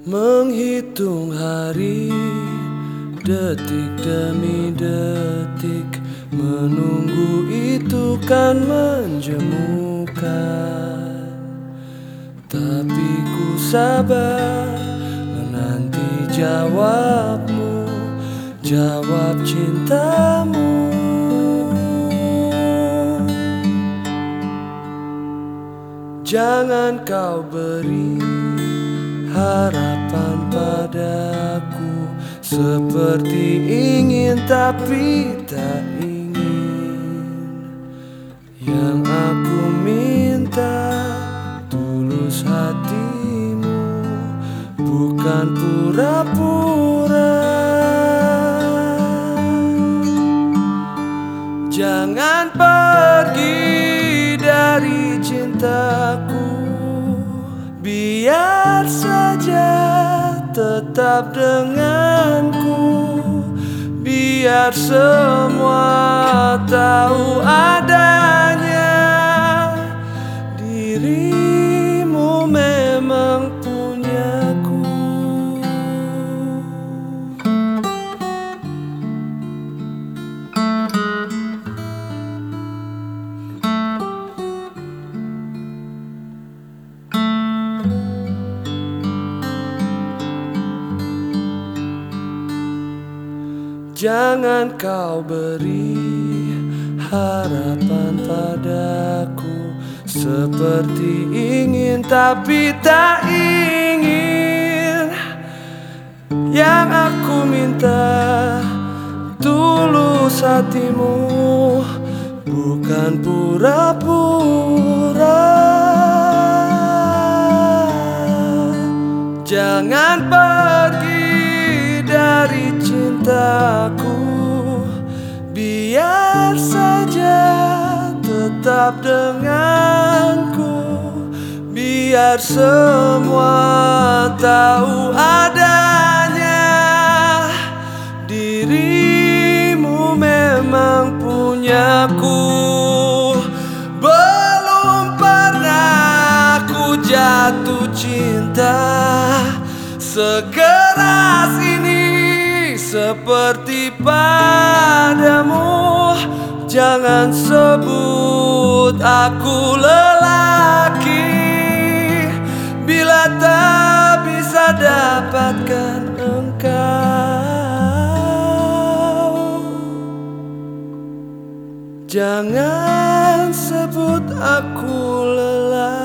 Menghitung hari, detik demi detik, menunggu itu kan menjemukan. Tapi ku sabar menanti jawabmu, jawab cintamu. Jangan kau beri harapan padaku, seperti ingin tapi tak ingin. Yang aku minta tulus hatimu, bukan pura-pura. Jangan pergi dari cintaku, biar saja tetap denganku. Biar semua tahu adanya dirimu memang punyaku. Jangan kau beri harapan padaku, seperti ingin tapi tak ingin. Yang aku minta tulus hatimu, bukan pura-pura. Jangan pergi dari cintaku, biar saja tetap denganku. Biar semua tahu adanya dirimu memang punyaku. Belum pernah ku jatuh cinta sekeras ini seperti padamu. Jangan sebut aku lelaki bila tak bisa dapatkan engkau. Jangan sebut aku lelaki